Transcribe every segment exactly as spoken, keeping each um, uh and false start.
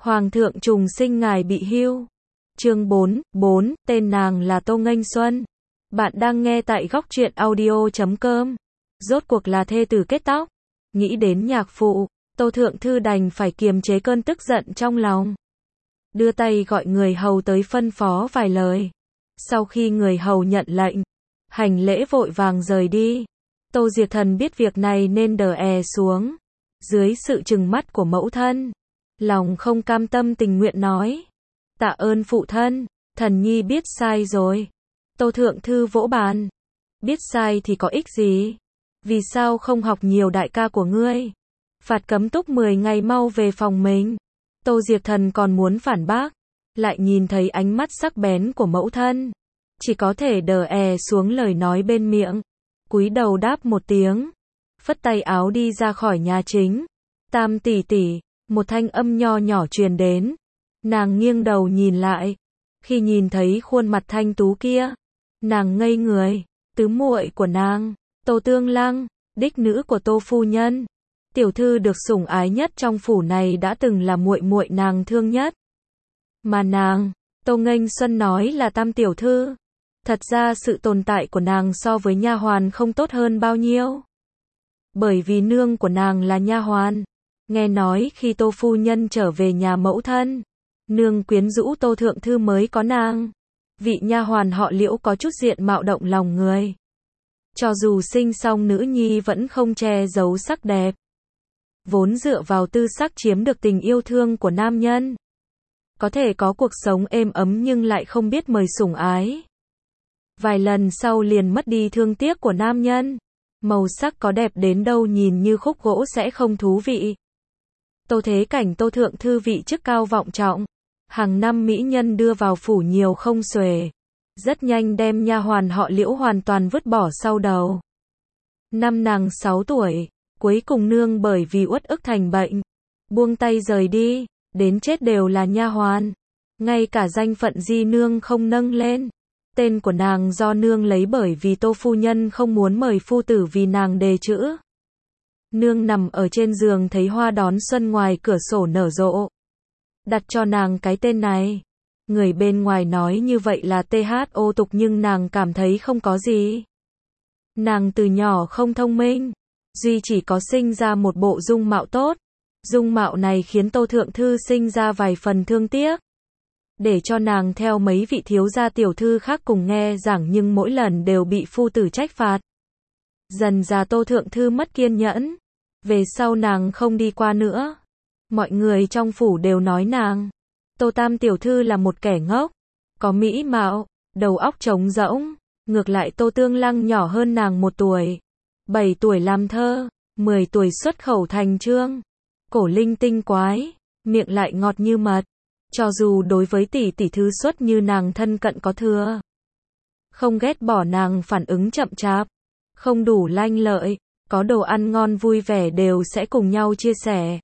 Hoàng thượng trùng sinh ngài bị hưu. Chương bốn, bốn, tên nàng là Tô Nghênh Xuân. Bạn đang nghe tại góc truyện audio chấm com. Rốt cuộc là thê tử kết tóc. Nghĩ đến nhạc phụ, Tô Thượng Thư đành phải kiềm chế cơn tức giận trong lòng. Đưa tay gọi người hầu tới phân phó vài lời. Sau khi người hầu nhận lệnh, hành lễ vội vàng rời đi. Tô Diệt Thần biết việc này nên đờ è xuống. Dưới sự trừng mắt của mẫu thân, lòng không cam tâm tình nguyện nói: tạ ơn phụ thân, thần nhi biết sai rồi. Tô Thượng Thư vỗ bàn: biết sai thì có ích gì? Vì sao không học nhiều đại ca của ngươi? Phạt cấm túc mười ngày, mau về phòng mình. Tô Diệt Thần còn muốn phản bác, lại nhìn thấy ánh mắt sắc bén của mẫu thân, chỉ có thể đờ è xuống lời nói bên miệng, cúi đầu đáp một tiếng, phất tay áo đi ra khỏi nhà chính. Tam tỷ tỷ, một thanh âm nho nhỏ truyền đến. Nàng nghiêng đầu nhìn lại, khi nhìn thấy khuôn mặt thanh tú kia, nàng ngây người. Tứ muội của nàng, Tô Tương Lăng, đích nữ của Tô phu nhân, tiểu thư được sủng ái nhất trong phủ này, đã từng là muội muội nàng thương nhất. Mà nàng, Tô Nghênh Xuân nói là tam tiểu thư, thật ra sự tồn tại của nàng so với nha hoàn không tốt hơn bao nhiêu. Bởi vì nương của nàng là nha hoàn, nghe nói khi Tô phu nhân trở về nhà mẫu thân, nương quyến rũ Tô Thượng Thư mới có nàng. Vị nha hoàn họ Liễu có chút diện mạo động lòng người. Cho dù sinh xong nữ nhi vẫn không che giấu sắc đẹp. Vốn dựa vào tư sắc chiếm được tình yêu thương của nam nhân. Có thể có cuộc sống êm ấm nhưng lại không biết mời sủng ái. Vài lần sau liền mất đi thương tiếc của nam nhân. Màu sắc có đẹp đến đâu nhìn như khúc gỗ sẽ không thú vị. Tô Thế Cảnh Tô Thượng Thư vị chức cao vọng trọng. Hàng năm mỹ nhân đưa vào phủ nhiều không xuể. Rất nhanh đem nha hoàn họ Liễu hoàn toàn vứt bỏ sau đầu. Năm nàng sáu tuổi, cuối cùng nương bởi vì uất ức thành bệnh, buông tay rời đi, đến chết đều là nha hoàn. Ngay cả danh phận di nương không nâng lên. Tên của nàng do nương lấy bởi vì Tô phu nhân không muốn mời phu tử vì nàng đề chữ. Nương nằm ở trên giường thấy hoa đón xuân ngoài cửa sổ nở rộ, đặt cho nàng cái tên này. Người bên ngoài nói như vậy là tê hát ô tục nhưng nàng cảm thấy không có gì. Nàng từ nhỏ không thông minh, duy chỉ có sinh ra một bộ dung mạo tốt. Dung mạo này khiến Tô Thượng Thư sinh ra vài phần thương tiếc. Để cho nàng theo mấy vị thiếu gia tiểu thư khác cùng nghe giảng nhưng mỗi lần đều bị phu tử trách phạt. Dần ra Tô Thượng Thư mất kiên nhẫn. Về sau nàng không đi qua nữa. Mọi người trong phủ đều nói nàng, Tô Tam tiểu thư là một kẻ ngốc, có mỹ mạo, đầu óc trống rỗng. Ngược lại Tô Tương Lăng nhỏ hơn nàng một tuổi, bảy tuổi làm thơ, mười tuổi xuất khẩu thành chương, cổ linh tinh quái, miệng lại ngọt như mật. Cho dù đối với tỷ tỷ thư xuất như nàng thân cận có thừa, không ghét bỏ nàng phản ứng chậm chạp, không đủ lanh lợi, có đồ ăn ngon vui vẻ đều sẽ cùng nhau chia sẻ.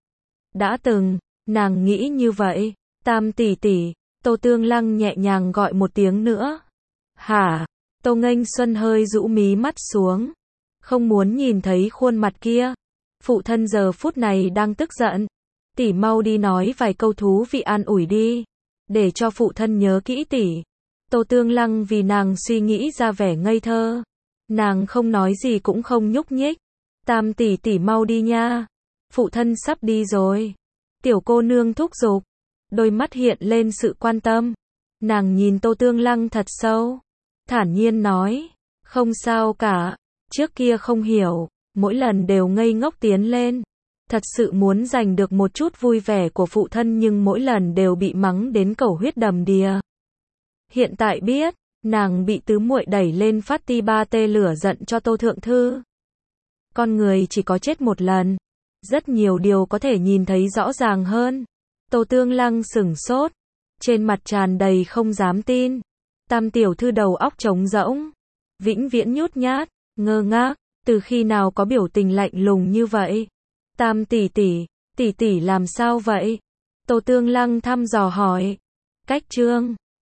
Đã từng, nàng nghĩ như vậy. Tam tỷ tỷ, Tô Tương Lăng nhẹ nhàng gọi một tiếng nữa. Hả? Tô Nghênh Xuân hơi rũ mí mắt xuống, không muốn nhìn thấy khuôn mặt kia. Phụ thân giờ phút này đang tức giận. Tỷ mau đi nói vài câu thú vị an ủi đi, để cho phụ thân nhớ kỹ tỷ. Tô Tương Lăng vì nàng suy nghĩ ra vẻ ngây thơ. Nàng không nói gì cũng không nhúc nhích. Tam tỷ tỷ mau đi nha. Phụ thân sắp đi rồi. Tiểu cô nương thúc giục. Đôi mắt hiện lên sự quan tâm. Nàng nhìn Tô Tương Lăng thật sâu, thản nhiên nói, không sao cả. Trước kia không hiểu, mỗi lần đều ngây ngốc tiến lên. Thật sự muốn giành được một chút vui vẻ của phụ thân nhưng mỗi lần đều bị mắng đến cầu huyết đầm đìa. Hiện tại biết, nàng bị tứ muội đẩy lên phát ti ba tê lửa giận cho Tô Thượng Thư. Con người chỉ có chết một lần. Rất nhiều điều có thể nhìn thấy rõ ràng hơn. Tô Tương Lăng sửng sốt, trên mặt tràn đầy không dám tin. Tam tiểu thư đầu óc trống rỗng, vĩnh viễn nhút nhát, ngơ ngác, từ khi nào có biểu tình lạnh lùng như vậy? Tam tỷ tỷ, tỷ tỷ làm sao vậy? Tô Tương Lăng thăm dò hỏi. Cách chương